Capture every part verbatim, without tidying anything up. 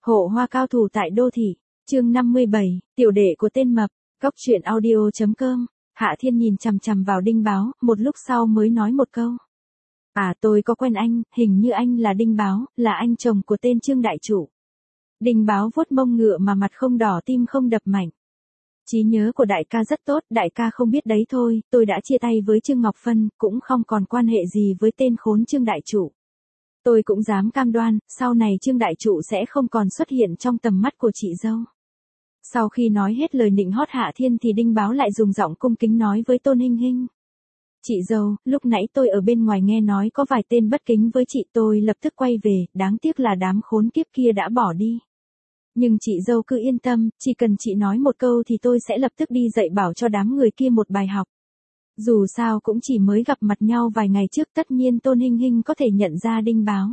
Hộ hoa cao thủ tại đô thị, chương năm mươi bảy, tiểu đệ của tên mập, cóc truyện audio chấm com. Hạ Thiên nhìn chằm chằm vào Đinh Báo, một lúc sau mới nói một câu. À, tôi có quen anh, hình như anh là Đinh Báo, là anh chồng của tên Trương đại chủ. Đinh Báo vuốt mông ngựa mà mặt không đỏ tim không đập mạnh. Trí nhớ của đại ca rất tốt, đại ca không biết đấy thôi, tôi đã chia tay với Trương Ngọc Phân, cũng không còn quan hệ gì với tên khốn Trương đại chủ. Tôi cũng dám cam đoan, sau này Trương đại trụ sẽ không còn xuất hiện trong tầm mắt của chị dâu. Sau khi nói hết lời nịnh hót Hạ Thiên thì Đinh Báo lại dùng giọng cung kính nói với Tôn Hinh Hinh. Chị dâu, lúc nãy tôi ở bên ngoài nghe nói có vài tên bất kính với chị, tôi lập tức quay về, đáng tiếc là đám khốn kiếp kia đã bỏ đi. Nhưng chị dâu cứ yên tâm, chỉ cần chị nói một câu thì tôi sẽ lập tức đi dạy bảo cho đám người kia một bài học. Dù sao cũng chỉ mới gặp mặt nhau vài ngày trước, tất nhiên Tôn Hinh Hinh có thể nhận ra Đinh Báo.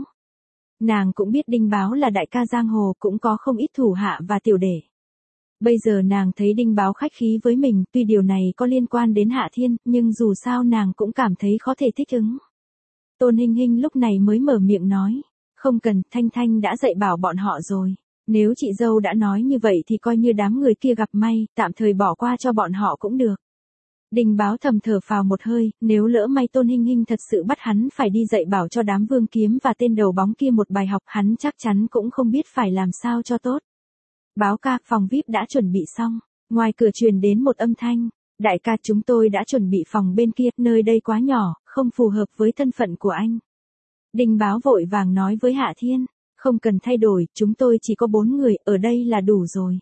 Nàng cũng biết Đinh Báo là đại ca giang hồ, cũng có không ít thủ hạ và tiểu đệ. Bây giờ nàng thấy Đinh Báo khách khí với mình, tuy điều này có liên quan đến Hạ Thiên, nhưng dù sao nàng cũng cảm thấy khó thể thích ứng. Tôn Hinh Hinh lúc này mới mở miệng nói, không cần, Thanh Thanh đã dạy bảo bọn họ rồi. Nếu chị dâu đã nói như vậy thì coi như đám người kia gặp may, tạm thời bỏ qua cho bọn họ cũng được. Đinh Báo thầm thở phào một hơi, nếu lỡ may Tôn Hinh Hinh thật sự bắt hắn phải đi dạy bảo cho đám Vương Kiếm và tên đầu bóng kia một bài học, hắn chắc chắn cũng không biết phải làm sao cho tốt. Báo ca, phòng vi ai pi đã chuẩn bị xong. Ngoài cửa truyền đến một âm thanh. Đại ca, chúng tôi đã chuẩn bị phòng bên kia, nơi đây quá nhỏ, không phù hợp với thân phận của anh. Đinh Báo vội vàng nói với Hạ Thiên. Không cần thay đổi, chúng tôi chỉ có bốn người, ở đây là đủ rồi.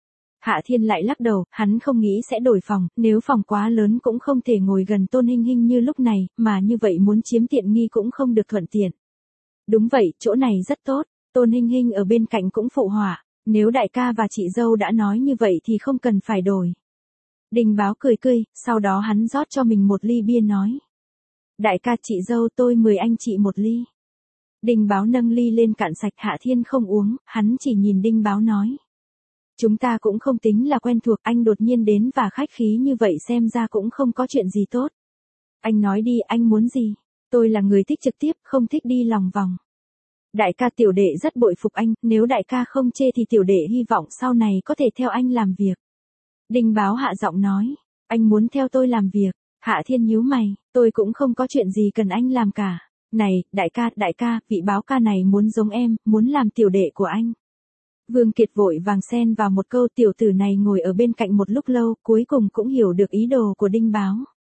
Hạ Thiên lại lắc đầu, hắn không nghĩ sẽ đổi phòng, nếu phòng quá lớn cũng không thể ngồi gần Tôn Hinh Hinh như lúc này, mà như vậy muốn chiếm tiện nghi cũng không được thuận tiện. Đúng vậy, chỗ này rất tốt, Tôn Hinh Hinh ở bên cạnh cũng phụ họa, nếu đại ca và chị dâu đã nói như vậy thì không cần phải đổi. Đinh Báo cười cười, sau đó hắn rót cho mình một ly bia nói. Đại ca chị dâu, tôi mời anh chị một ly. Đinh Báo nâng ly lên cạn sạch, Hạ Thiên không uống, hắn chỉ nhìn Đinh Báo nói. Chúng ta cũng không tính là quen thuộc, anh đột nhiên đến và khách khí như vậy xem ra cũng không có chuyện gì tốt. Anh nói đi, anh muốn gì? Tôi là người thích trực tiếp, không thích đi lòng vòng. Đại ca, tiểu đệ rất bội phục anh, nếu đại ca không chê thì tiểu đệ hy vọng sau này có thể theo anh làm việc. Đinh Báo hạ giọng nói, anh muốn theo tôi làm việc. Hạ Thiên nhíu mày, tôi cũng không có chuyện gì cần anh làm cả. Này, đại ca, đại ca, vị Báo ca này muốn giống em, muốn làm tiểu đệ của anh. Vương Kiệt vội vàng xen vào một câu, tiểu tử này ngồi ở bên cạnh một lúc lâu, cuối cùng cũng hiểu được ý đồ của Đinh Báo.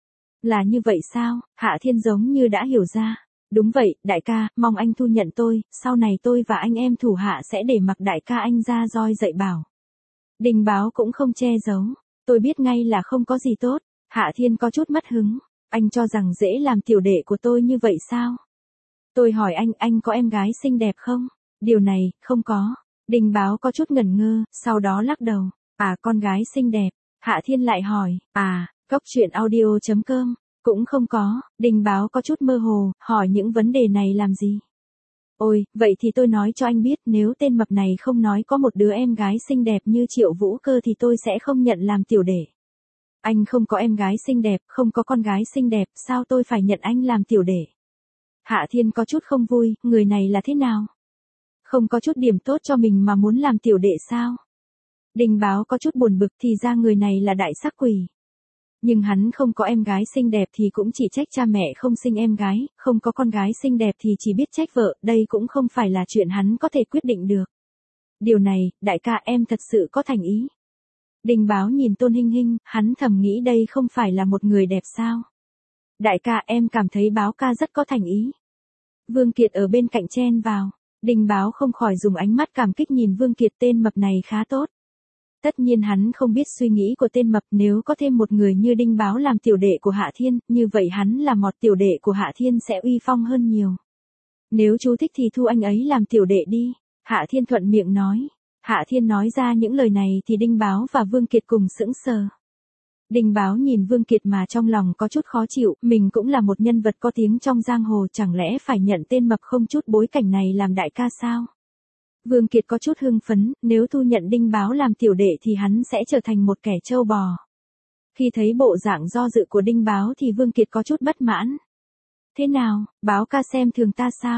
Là như vậy sao? Hạ Thiên giống như đã hiểu ra. Đúng vậy, đại ca, mong anh thu nhận tôi, sau này tôi và anh em thủ hạ sẽ để mặc đại ca anh ra roi dạy bảo. Đinh Báo cũng không che giấu. Tôi biết ngay là không có gì tốt. Hạ Thiên có chút mất hứng. Anh cho rằng dễ làm tiểu đệ của tôi như vậy sao? Tôi hỏi anh, anh có em gái xinh đẹp không? Điều này, không có. Đinh Báo có chút ngẩn ngơ, sau đó lắc đầu. À, con gái xinh đẹp. Hạ Thiên lại hỏi, à, cóc truyện audio chấm com. Cũng không có. Đinh Báo có chút mơ hồ, hỏi những vấn đề này làm gì? Ôi, vậy thì tôi nói cho anh biết, nếu tên mập này không nói có một đứa em gái xinh đẹp như Triệu Vũ Cơ thì tôi sẽ không nhận làm tiểu đệ. Anh không có em gái xinh đẹp, không có con gái xinh đẹp, sao tôi phải nhận anh làm tiểu đệ? Hạ Thiên có chút không vui, người này là thế nào? Không có chút điểm tốt cho mình mà muốn làm tiểu đệ sao? Đinh Báo có chút buồn bực, thì ra người này là đại sắc quỷ. Nhưng hắn không có em gái xinh đẹp thì cũng chỉ trách cha mẹ không sinh em gái, không có con gái xinh đẹp thì chỉ biết trách vợ, đây cũng không phải là chuyện hắn có thể quyết định được. Điều này, đại ca, em thật sự có thành ý. Đinh Báo nhìn Tôn Hinh Hinh, hắn thầm nghĩ đây không phải là một người đẹp sao? Đại ca, em cảm thấy Báo ca rất có thành ý. Vương Kiệt ở bên cạnh chen vào. Đinh Báo không khỏi dùng ánh mắt cảm kích nhìn Vương Kiệt, tên mập này khá tốt. Tất nhiên hắn không biết suy nghĩ của tên mập, nếu có thêm một người như Đinh Báo làm tiểu đệ của Hạ Thiên, như vậy hắn là một tiểu đệ của Hạ Thiên sẽ uy phong hơn nhiều. Nếu chú thích thì thu anh ấy làm tiểu đệ đi. Hạ Thiên thuận miệng nói. Hạ Thiên nói ra những lời này thì Đinh Báo và Vương Kiệt cùng sững sờ. Đinh Báo nhìn Vương Kiệt mà trong lòng có chút khó chịu, mình cũng là một nhân vật có tiếng trong giang hồ, chẳng lẽ phải nhận tên mập không chút bối cảnh này làm đại ca sao? Vương Kiệt có chút hưng phấn, nếu thu nhận Đinh Báo làm tiểu đệ thì hắn sẽ trở thành một kẻ trâu bò. Khi thấy bộ dạng do dự của Đinh Báo thì Vương Kiệt có chút bất mãn. Thế nào, Báo ca xem thường ta sao?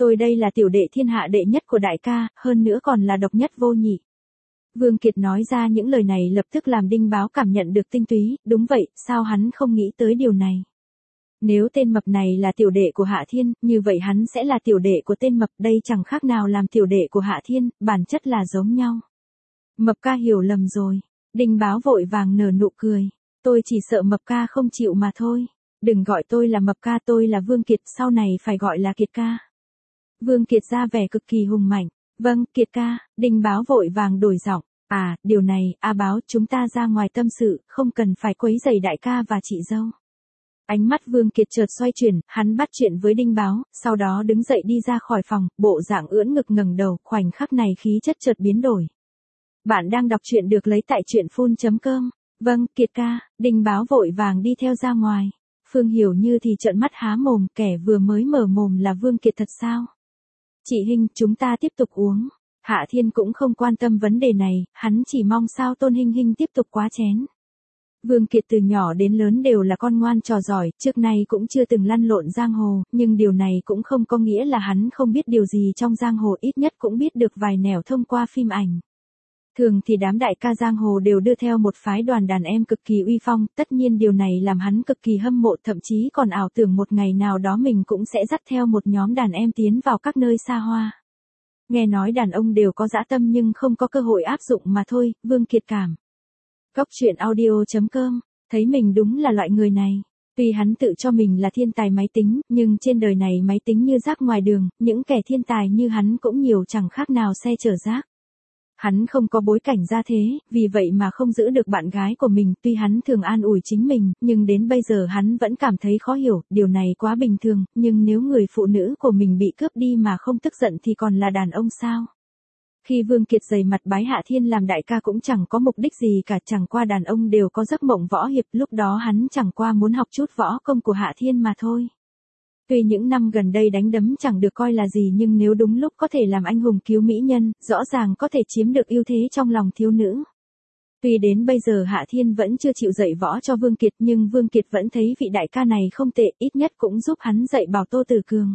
Tôi đây là tiểu đệ thiên hạ đệ nhất của đại ca, hơn nữa còn là độc nhất vô nhị. Vương Kiệt nói ra những lời này lập tức làm Đinh Báo cảm nhận được tinh túy, đúng vậy, sao hắn không nghĩ tới điều này. Nếu tên mập này là tiểu đệ của Hạ Thiên, như vậy hắn sẽ là tiểu đệ của tên mập, đây chẳng khác nào làm tiểu đệ của Hạ Thiên, bản chất là giống nhau. Mập ca hiểu lầm rồi. Đinh Báo vội vàng nở nụ cười. Tôi chỉ sợ mập ca không chịu mà thôi. Đừng gọi tôi là mập ca, tôi là Vương Kiệt, sau này phải gọi là Kiệt ca. Vương Kiệt ra vẻ cực kỳ hùng mạnh. Vâng, Kiệt ca. Đinh Báo vội vàng đổi giọng. À, điều này, A Báo, chúng ta ra ngoài tâm sự, không cần phải quấy rầy đại ca và chị dâu. Ánh mắt Vương Kiệt chợt xoay chuyển, hắn bắt chuyện với Đinh Báo, sau đó đứng dậy đi ra khỏi phòng, bộ dạng ưỡn ngực ngẩng đầu, khoảnh khắc này khí chất chợt biến đổi. Bạn đang đọc truyện được lấy tại truyện phun chấm com. Vâng, Kiệt ca. Đinh Báo vội vàng đi theo ra ngoài. Phương Hiểu Như thì trợn mắt há mồm, kẻ vừa mới mở mồm là Vương Kiệt thật sao? Chị Hinh, chúng ta tiếp tục uống. Hạ Thiên cũng không quan tâm vấn đề này, hắn chỉ mong sao Tôn Hinh Hinh tiếp tục quá chén. Vương Kiệt từ nhỏ đến lớn đều là con ngoan trò giỏi, trước nay cũng chưa từng lăn lộn giang hồ, nhưng điều này cũng không có nghĩa là hắn không biết điều gì trong giang hồ, ít nhất cũng biết được vài nẻo thông qua phim ảnh. Thường thì đám đại ca giang hồ đều đưa theo một phái đoàn đàn em cực kỳ uy phong, tất nhiên điều này làm hắn cực kỳ hâm mộ, thậm chí còn ảo tưởng một ngày nào đó mình cũng sẽ dắt theo một nhóm đàn em tiến vào các nơi xa hoa. Nghe nói đàn ông đều có dã tâm nhưng không có cơ hội áp dụng mà thôi, Vương Kiệt cảm. Góc truyện audio chấm com, thấy mình đúng là loại người này. Tuy hắn tự cho mình là thiên tài máy tính, nhưng trên đời này máy tính như rác ngoài đường, những kẻ thiên tài như hắn cũng nhiều chẳng khác nào xe chở rác. Hắn không có bối cảnh ra thế, vì vậy mà không giữ được bạn gái của mình, tuy hắn thường an ủi chính mình, nhưng đến bây giờ hắn vẫn cảm thấy khó hiểu, điều này quá bình thường, nhưng nếu người phụ nữ của mình bị cướp đi mà không tức giận thì còn là đàn ông sao? Khi Vương Kiệt dày mặt bái Hạ Thiên làm đại ca cũng chẳng có mục đích gì cả, chẳng qua đàn ông đều có giấc mộng võ hiệp, lúc đó hắn chẳng qua muốn học chút võ công của Hạ Thiên mà thôi. Tuy những năm gần đây đánh đấm chẳng được coi là gì nhưng nếu đúng lúc có thể làm anh hùng cứu mỹ nhân, rõ ràng có thể chiếm được ưu thế trong lòng thiếu nữ. Tuy đến bây giờ Hạ Thiên vẫn chưa chịu dạy võ cho Vương Kiệt nhưng Vương Kiệt vẫn thấy vị đại ca này không tệ, ít nhất cũng giúp hắn dạy bảo Tô Tử Cường.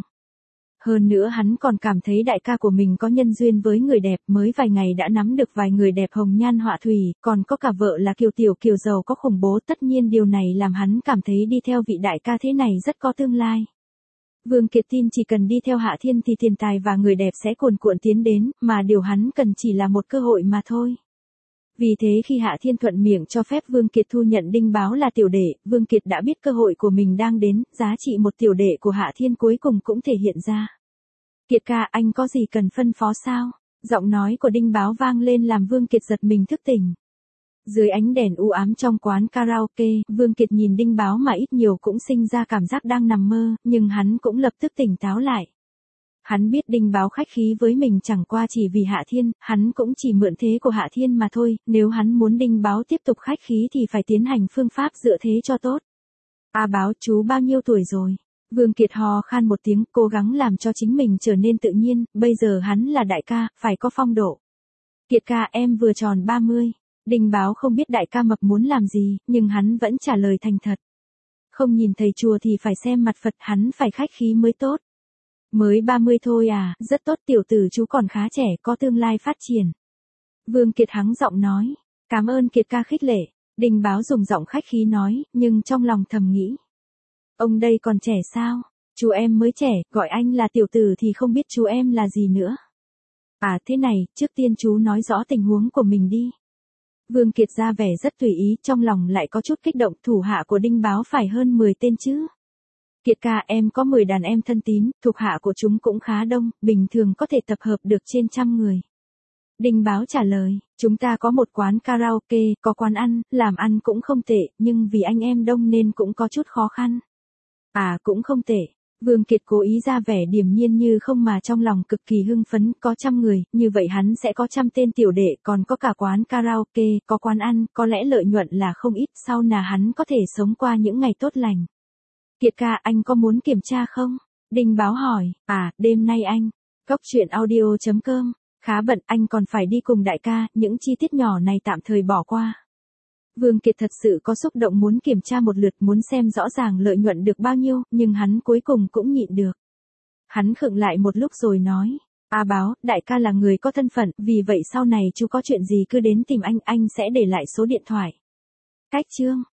Hơn nữa hắn còn cảm thấy đại ca của mình có nhân duyên với người đẹp, mới vài ngày đã nắm được vài người đẹp hồng nhan họa thủy, còn có cả vợ là Kiều Tiểu Kiều giàu có khủng bố, tất nhiên điều này làm hắn cảm thấy đi theo vị đại ca thế này rất có tương lai. Vương Kiệt tin chỉ cần đi theo Hạ Thiên thì tiền tài và người đẹp sẽ cuồn cuộn tiến đến, mà điều hắn cần chỉ là một cơ hội mà thôi. Vì thế khi Hạ Thiên thuận miệng cho phép Vương Kiệt thu nhận Đinh Báo là tiểu đệ, Vương Kiệt đã biết cơ hội của mình đang đến, giá trị một tiểu đệ của Hạ Thiên cuối cùng cũng thể hiện ra. Kiệt ca, anh có gì cần phân phó sao? Giọng nói của Đinh Báo vang lên làm Vương Kiệt giật mình thức tỉnh. Dưới ánh đèn u ám trong quán karaoke, Vương Kiệt nhìn Đinh Báo mà ít nhiều cũng sinh ra cảm giác đang nằm mơ, nhưng hắn cũng lập tức tỉnh táo lại. Hắn biết Đinh Báo khách khí với mình chẳng qua chỉ vì Hạ Thiên, hắn cũng chỉ mượn thế của Hạ Thiên mà thôi, nếu hắn muốn Đinh Báo tiếp tục khách khí thì phải tiến hành phương pháp dựa thế cho tốt. A Báo, chú bao nhiêu tuổi rồi? Vương Kiệt hò khan một tiếng, cố gắng làm cho chính mình trở nên tự nhiên, bây giờ hắn là đại ca, phải có phong độ. Kiệt ca, em vừa tròn ba mươi. Đinh Báo không biết đại ca mập muốn làm gì, nhưng hắn vẫn trả lời thành thật. Không nhìn thầy chùa thì phải xem mặt Phật, hắn phải khách khí mới tốt. Mới ba mươi thôi à, rất tốt, tiểu tử chú còn khá trẻ, có tương lai phát triển. Vương Kiệt hắng giọng nói, cảm ơn Kiệt ca khích lệ. Đinh Báo dùng giọng khách khí nói, nhưng trong lòng thầm nghĩ. Ông đây còn trẻ sao? Chú em mới trẻ, gọi anh là tiểu tử thì không biết chú em là gì nữa. À thế này, trước tiên chú nói rõ tình huống của mình đi. Vương Kiệt ra vẻ rất tùy ý, trong lòng lại có chút kích động, thủ hạ của Đinh Báo phải hơn mười tên chứ. Kiệt ca, em có mười đàn em thân tín, thuộc hạ của chúng cũng khá đông, bình thường có thể tập hợp được trên trăm người. Đinh Báo trả lời, chúng ta có một quán karaoke, có quán ăn, làm ăn cũng không tệ, nhưng vì anh em đông nên cũng có chút khó khăn. À cũng không tệ. Vương Kiệt cố ý ra vẻ điềm nhiên như không mà trong lòng cực kỳ hưng phấn, có trăm người, như vậy hắn sẽ có trăm tên tiểu đệ, còn có cả quán karaoke, có quán ăn, có lẽ lợi nhuận là không ít, sau là hắn có thể sống qua những ngày tốt lành. Kiệt ca, anh có muốn kiểm tra không? Đinh Báo hỏi, à, đêm nay anh, góc truyện audio chấm com, khá bận, anh còn phải đi cùng đại ca, những chi tiết nhỏ này tạm thời bỏ qua. Vương Kiệt thật sự có xúc động muốn kiểm tra một lượt, muốn xem rõ ràng lợi nhuận được bao nhiêu, nhưng hắn cuối cùng cũng nhịn được. Hắn khựng lại một lúc rồi nói. A Báo, đại ca là người có thân phận, vì vậy sau này chú có chuyện gì cứ đến tìm anh, anh sẽ để lại số điện thoại. Cách chương.